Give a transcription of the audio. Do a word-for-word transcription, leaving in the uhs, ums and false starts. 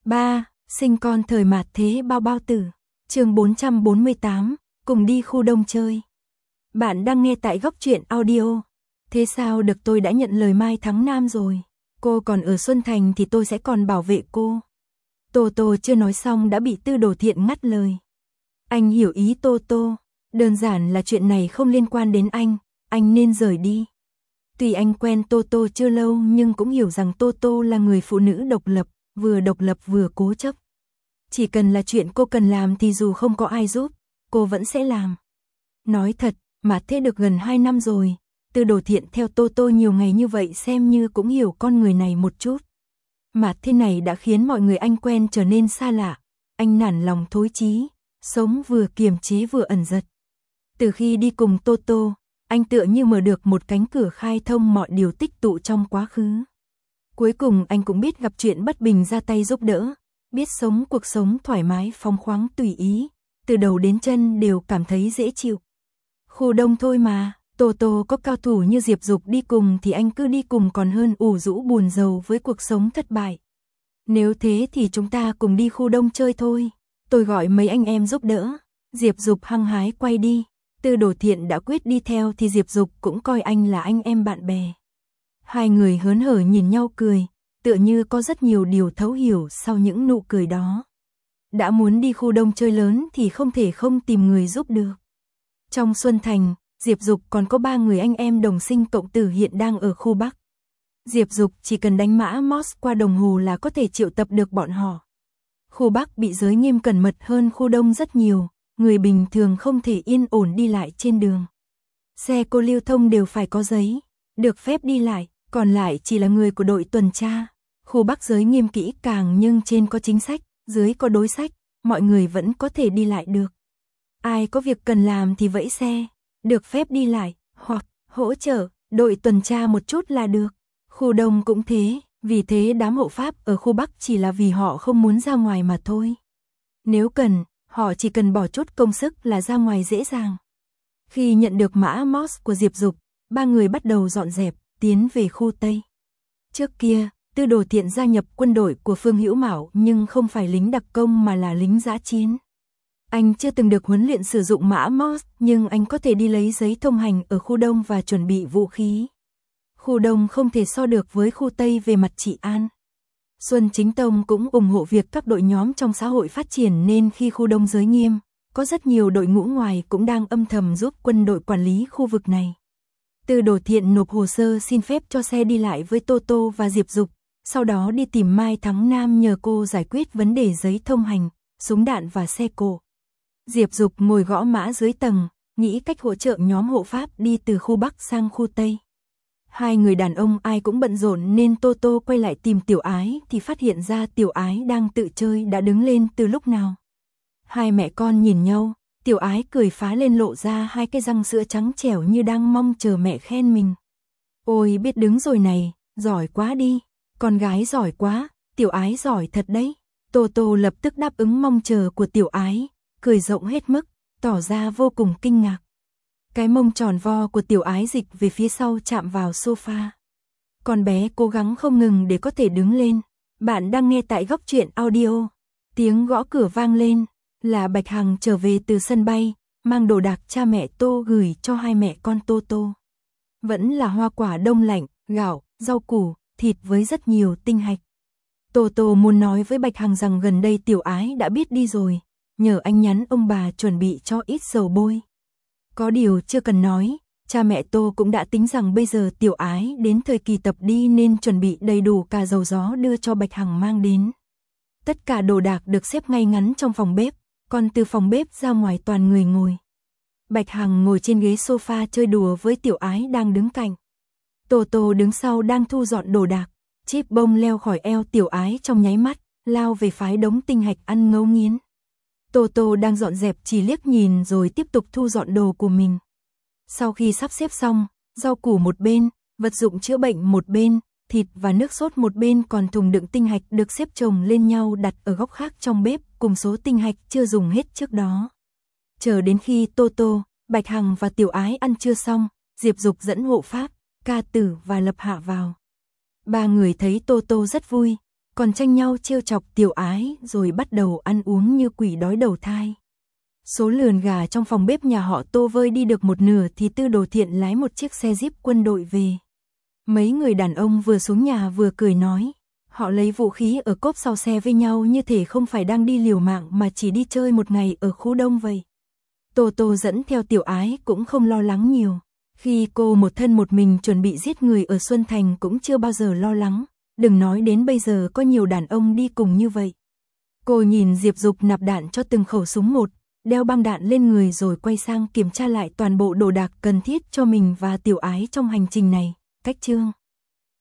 ba. Sinh con thời mạt thế bao bao tử. Chương bốn trăm bốn mươi tám, cùng đi khu đông chơi. Bạn đang nghe tại Góc Truyện Audio. Thế sao được, tôi đã nhận lời Mai Thắng Nam rồi. Cô còn ở Xuân Thành thì tôi sẽ còn bảo vệ cô. Tô Tô chưa nói xong đã bị Tư Đồ Thiện ngắt lời. Anh hiểu ý Tô Tô. Đơn giản là chuyện này không liên quan đến anh, anh nên rời đi. Tuy anh quen Tô Tô chưa lâu nhưng cũng hiểu rằng Tô Tô là người phụ nữ độc lập, vừa độc lập vừa cố chấp. Chỉ cần là chuyện cô cần làm thì dù không có ai giúp, cô vẫn sẽ làm. Nói thật, mà thế được gần hai năm rồi, Tư Đồ Thiện theo Tô Tô nhiều ngày như vậy xem như cũng hiểu con người này một chút. Mà thế này đã khiến mọi người anh quen trở nên xa lạ, anh nản lòng thối chí, sống vừa kiềm chế vừa ẩn giật. Từ khi đi cùng Tô Tô, anh tựa như mở được một cánh cửa khai thông mọi điều tích tụ trong quá khứ. Cuối cùng anh cũng biết gặp chuyện bất bình ra tay giúp đỡ, biết sống cuộc sống thoải mái phóng khoáng tùy ý, từ đầu đến chân đều cảm thấy dễ chịu. Khu đông thôi mà, Tô Tô có cao thủ như Diệp Dục đi cùng thì anh cứ đi cùng còn hơn ủ rũ buồn rầu với cuộc sống thất bại. Nếu thế thì chúng ta cùng đi khu đông chơi thôi, tôi gọi mấy anh em giúp đỡ. Diệp Dục hăng hái quay đi. Tư Đồ Thiện đã quyết đi theo thì Diệp Dục cũng coi anh là anh em bạn bè. Hai người hớn hở nhìn nhau cười, tựa như có rất nhiều điều thấu hiểu sau những nụ cười đó. Đã muốn đi khu đông chơi lớn thì không thể không tìm người giúp được. Trong Xuân Thành, Diệp Dục còn có ba người anh em đồng sinh cộng tử hiện đang ở khu Bắc. Diệp Dục chỉ cần đánh mã Morse qua đồng hồ là có thể triệu tập được bọn họ. Khu Bắc bị giới nghiêm cẩn mật hơn khu Đông rất nhiều, người bình thường không thể yên ổn đi lại trên đường. Xe cô lưu thông đều phải có giấy, được phép đi lại, còn lại chỉ là người của đội tuần tra. Khu Bắc giới nghiêm kỹ càng nhưng trên có chính sách, dưới có đối sách, mọi người vẫn có thể đi lại được. Ai có việc cần làm thì vẫy xe, được phép đi lại, hoặc hỗ trợ đội tuần tra một chút là được. Khu Đông cũng thế, vì thế đám hộ pháp ở khu Bắc chỉ là vì họ không muốn ra ngoài mà thôi. Nếu cần, họ chỉ cần bỏ chút công sức là ra ngoài dễ dàng. Khi nhận được mã Morse của Diệp Dục, ba người bắt đầu dọn dẹp, tiến về khu Tây. Trước kia, Tư Đồ Thiện gia nhập quân đội của Phương Hữu Mạo nhưng không phải lính đặc công mà là lính dã chiến. Anh chưa từng được huấn luyện sử dụng mã Morse nhưng anh có thể đi lấy giấy thông hành ở khu Đông và chuẩn bị vũ khí. Khu Đông không thể so được với khu Tây về mặt trị an. Xuân Chính Tông cũng ủng hộ việc các đội nhóm trong xã hội phát triển nên khi khu Đông giới nghiêm, có rất nhiều đội ngũ ngoài cũng đang âm thầm giúp quân đội quản lý khu vực này. Tư Đồ Thiện nộp hồ sơ xin phép cho xe đi lại với Tô Tô và Diệp Dục, sau đó đi tìm Mai Thắng Nam nhờ cô giải quyết vấn đề giấy thông hành, súng đạn và xe cộ. Diệp Dục ngồi gõ mã dưới tầng, nghĩ cách hỗ trợ nhóm hộ pháp đi từ khu Bắc sang khu Tây. Hai người đàn ông ai cũng bận rộn nên Tô Tô quay lại tìm Tiểu Ái thì phát hiện ra Tiểu Ái đang tự chơi đã đứng lên từ lúc nào. Hai mẹ con nhìn nhau, Tiểu Ái cười phá lên lộ ra hai cái răng sữa trắng trẻo như đang mong chờ mẹ khen mình. Ôi biết đứng rồi này, giỏi quá đi, con gái giỏi quá, Tiểu Ái giỏi thật đấy. Tô Tô lập tức đáp ứng mong chờ của Tiểu Ái, cười rộng hết mức, tỏ ra vô cùng kinh ngạc. Cái mông tròn vo của Tiểu Ái dịch về phía sau chạm vào sofa. Con bé cố gắng không ngừng để có thể đứng lên. Bạn đang nghe tại Góc Truyện Audio. Tiếng gõ cửa vang lên, là Bạch Hằng trở về từ sân bay, mang đồ đạc cha mẹ Tô gửi cho hai mẹ con Tô Tô. Vẫn là hoa quả đông lạnh, gạo, rau củ, thịt với rất nhiều tinh hạch. Tô Tô muốn nói với Bạch Hằng rằng gần đây Tiểu Ái đã biết đi rồi, nhờ anh nhắn ông bà chuẩn bị cho ít dầu bôi. Có điều chưa cần nói, cha mẹ Tô cũng đã tính rằng bây giờ Tiểu Ái đến thời kỳ tập đi nên chuẩn bị đầy đủ cả dầu gió đưa cho Bạch Hằng mang đến. Tất cả đồ đạc được xếp ngay ngắn trong phòng bếp, còn từ phòng bếp ra ngoài toàn người ngồi. Bạch Hằng ngồi trên ghế sofa chơi đùa với Tiểu Ái đang đứng cạnh. Tô Tô đứng sau đang thu dọn đồ đạc, chiếc bông leo khỏi eo Tiểu Ái trong nháy mắt, lao về phái đống tinh hạch ăn ngấu nghiến. Tô Tô đang dọn dẹp chỉ liếc nhìn rồi tiếp tục thu dọn đồ của mình. Sau khi sắp xếp xong, rau củ một bên, vật dụng chữa bệnh một bên, thịt và nước sốt một bên còn thùng đựng tinh hạch được xếp chồng lên nhau đặt ở góc khác trong bếp cùng số tinh hạch chưa dùng hết trước đó. Chờ đến khi Tô Tô, Bạch Hằng và Tiểu Ái ăn trưa xong, Diệp Dục dẫn hộ pháp, Ca Tử và Lập Hạ vào. Ba người thấy Tô Tô rất vui, còn tranh nhau trêu chọc Tiểu Ái rồi bắt đầu ăn uống như quỷ đói đầu thai. Số lườn gà trong phòng bếp nhà họ Tô vơi đi được một nửa thì Tư Đồ Thiện lái một chiếc xe Jeep quân đội về. Mấy người đàn ông vừa xuống nhà vừa cười nói, họ lấy vũ khí ở cốp sau xe với nhau như thể không phải đang đi liều mạng mà chỉ đi chơi một ngày ở khu đông vậy. Tô Tô dẫn theo Tiểu Ái cũng không lo lắng nhiều. Khi cô một thân một mình chuẩn bị giết người ở Xuân Thành cũng chưa bao giờ lo lắng, đừng nói đến bây giờ có nhiều đàn ông đi cùng như vậy. Cô nhìn Diệp Dục nạp đạn cho từng khẩu súng một, đeo băng đạn lên người rồi quay sang kiểm tra lại toàn bộ đồ đạc cần thiết cho mình và Tiểu Ái trong hành trình này. Cách chương